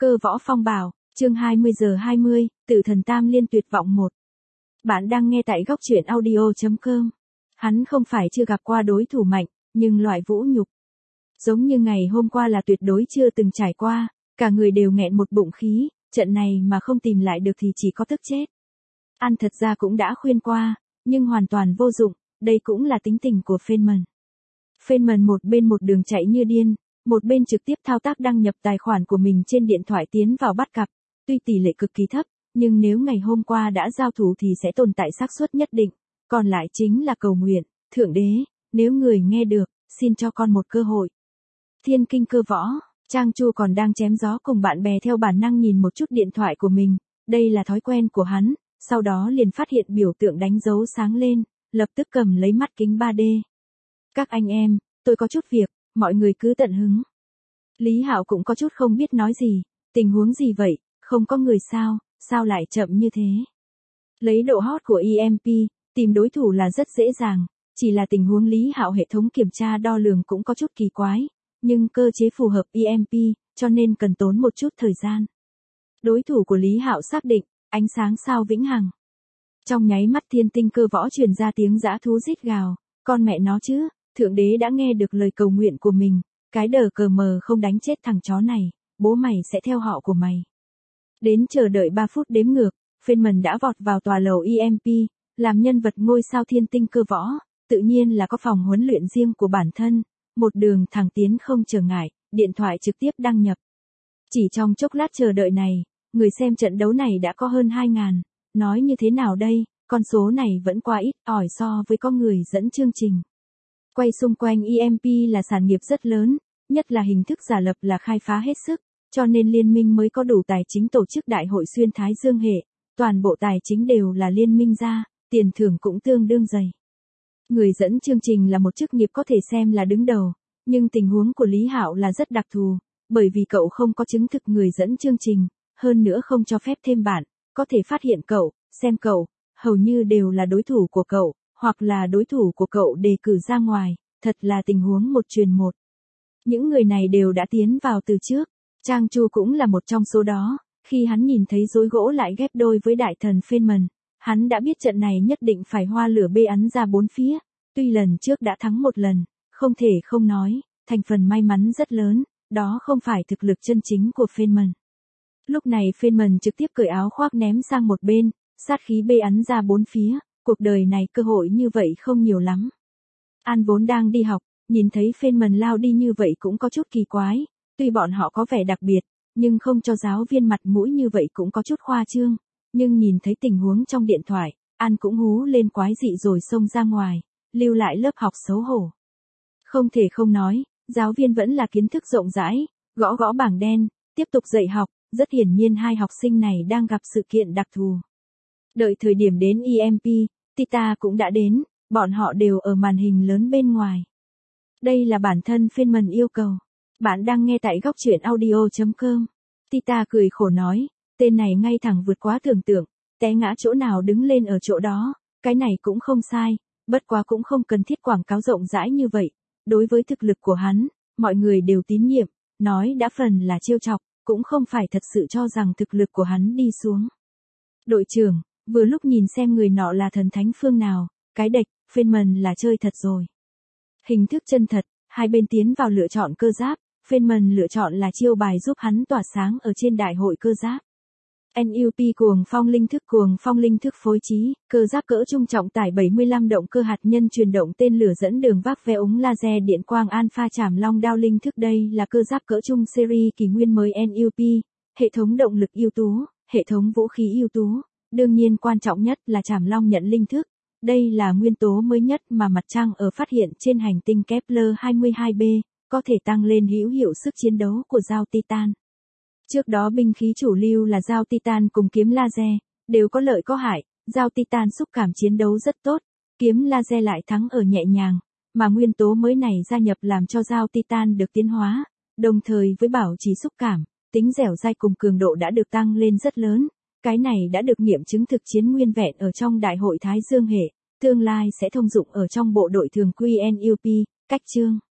Cơ võ phong bảo, chương 20:20, Tử thần Tam Liên tuyệt vọng 1. Bạn đang nghe tại góc truyện audio.com. Hắn không phải chưa gặp qua đối thủ mạnh, nhưng loại vũ nhục giống như ngày hôm qua là tuyệt đối chưa từng trải qua, cả người đều nghẹn một bụng khí, trận này mà không tìm lại được thì chỉ có tức chết. An thật ra cũng đã khuyên qua, nhưng hoàn toàn vô dụng, đây cũng là tính tình của Feynman. Feynman một bên một đường chạy như điên, một bên trực tiếp thao tác đăng nhập tài khoản của mình trên điện thoại tiến vào bắt cặp, tuy tỷ lệ cực kỳ thấp, nhưng nếu ngày hôm qua đã giao thủ thì sẽ tồn tại xác suất nhất định, còn lại chính là cầu nguyện, Thượng Đế, nếu người nghe được, xin cho con một cơ hội. Thiên kinh cơ võ, Trang Chu còn đang chém gió cùng bạn bè theo bản năng nhìn một chút điện thoại của mình, đây là thói quen của hắn, sau đó liền phát hiện biểu tượng đánh dấu sáng lên, lập tức cầm lấy mắt kính 3D. Các anh em, tôi có chút việc, mọi người cứ tận hứng. Lý Hạo cũng có chút không biết nói gì, tình huống gì vậy, không có người sao lại chậm như thế. Lấy độ hot của EMP, tìm đối thủ là rất dễ dàng, chỉ là tình huống Lý Hạo hệ thống kiểm tra đo lường cũng có chút kỳ quái, nhưng cơ chế phù hợp EMP, cho nên cần tốn một chút thời gian. Đối thủ của Lý Hạo xác định, ánh sáng sao vĩnh hằng. Trong nháy mắt thiên tinh cơ võ truyền ra tiếng dã thú rít gào, con mẹ nó chứ, Thượng Đế đã nghe được lời cầu nguyện của mình, cái đờ cờ mờ không đánh chết thằng chó này, bố mày sẽ theo họ của mày. Đến chờ đợi 3 phút đếm ngược, Feynman đã vọt vào tòa lầu EMP, làm nhân vật ngôi sao thiên tinh cơ võ, tự nhiên là có phòng huấn luyện riêng của bản thân, một đường thẳng tiến không trở ngại, điện thoại trực tiếp đăng nhập. Chỉ trong chốc lát chờ đợi này, người xem trận đấu này đã có hơn 2.000, nói như thế nào đây, con số này vẫn quá ít ỏi so với có người dẫn chương trình. Quay xung quanh EMP là sản nghiệp rất lớn, nhất là hình thức giả lập là khai phá hết sức, cho nên liên minh mới có đủ tài chính tổ chức đại hội xuyên Thái Dương hệ, toàn bộ tài chính đều là liên minh ra, tiền thưởng cũng tương đương dày. Người dẫn chương trình là một chức nghiệp có thể xem là đứng đầu, nhưng tình huống của Lý Hạo là rất đặc thù, bởi vì cậu không có chứng thực người dẫn chương trình, hơn nữa không cho phép thêm bạn, có thể phát hiện cậu, xem cậu, hầu như đều là đối thủ của cậu, hoặc là đối thủ của cậu đề cử ra ngoài, thật là tình huống một truyền một. Những người này đều đã tiến vào từ trước, Trang Chu cũng là một trong số đó, khi hắn nhìn thấy rối gỗ lại ghép đôi với đại thần Feynman, hắn đã biết trận này nhất định phải hoa lửa bê ắn ra bốn phía, tuy lần trước đã thắng một lần, không thể không nói, thành phần may mắn rất lớn, đó không phải thực lực chân chính của Feynman. Lúc này Feynman trực tiếp cởi áo khoác ném sang một bên, sát khí bê ắn ra bốn phía, cuộc đời này cơ hội như vậy không nhiều lắm. An vốn đang đi học, nhìn thấy Feynman lao đi như vậy cũng có chút kỳ quái, tuy bọn họ có vẻ đặc biệt, nhưng không cho giáo viên mặt mũi như vậy cũng có chút khoa trương, nhưng nhìn thấy tình huống trong điện thoại, An cũng hú lên quái dị rồi xông ra ngoài, lưu lại lớp học xấu hổ. Không thể không nói, giáo viên vẫn là kiến thức rộng rãi, gõ gõ bảng đen, tiếp tục dạy học, rất hiển nhiên hai học sinh này đang gặp sự kiện đặc thù. Đợi thời điểm đến EMP, Tita cũng đã đến, bọn họ đều ở màn hình lớn bên ngoài. Đây là bản thân Feynman yêu cầu. Bạn đang nghe tại góc truyện audio.com. Tita cười khổ nói, tên này ngay thẳng vượt quá tưởng tượng, té ngã chỗ nào đứng lên ở chỗ đó, cái này cũng không sai, bất quá cũng không cần thiết quảng cáo rộng rãi như vậy. Đối với thực lực của hắn, mọi người đều tín nhiệm, nói đã phần là trêu chọc, cũng không phải thật sự cho rằng thực lực của hắn đi xuống. Đội trưởng, vừa lúc nhìn xem người nọ là thần thánh phương nào, cái đệch, Feynman là chơi thật rồi. Hình thức chân thật, hai bên tiến vào lựa chọn cơ giáp, Feynman lựa chọn là chiêu bài giúp hắn tỏa sáng ở trên đại hội cơ giáp. NUP cuồng phong linh thức phối trí, cơ giáp cỡ trung trọng tải 75 động cơ hạt nhân truyền động tên lửa dẫn đường vác ve ống laser điện quang alpha chảm long đao linh thức. Đây là cơ giáp cỡ trung series kỷ nguyên mới NUP, hệ thống động lực ưu tú, hệ thống vũ khí ưu tú, đương nhiên quan trọng nhất là chảm long nhận linh thức. Đây là nguyên tố mới nhất mà mặt trăng ở phát hiện trên hành tinh Kepler 22b, có thể tăng lên hữu hiệu sức chiến đấu của dao Titan. Trước đó binh khí chủ lưu là dao Titan cùng kiếm laser, đều có lợi có hại, dao Titan xúc cảm chiến đấu rất tốt, kiếm laser lại thắng ở nhẹ nhàng, mà nguyên tố mới này gia nhập làm cho dao Titan được tiến hóa, đồng thời với bảo trì xúc cảm, tính dẻo dai cùng cường độ đã được tăng lên rất lớn, cái này đã được nghiệm chứng thực chiến nguyên vẹn ở trong đại hội Thái Dương hệ, tương lai sẽ thông dụng ở trong bộ đội thường quy NUP, cách chương.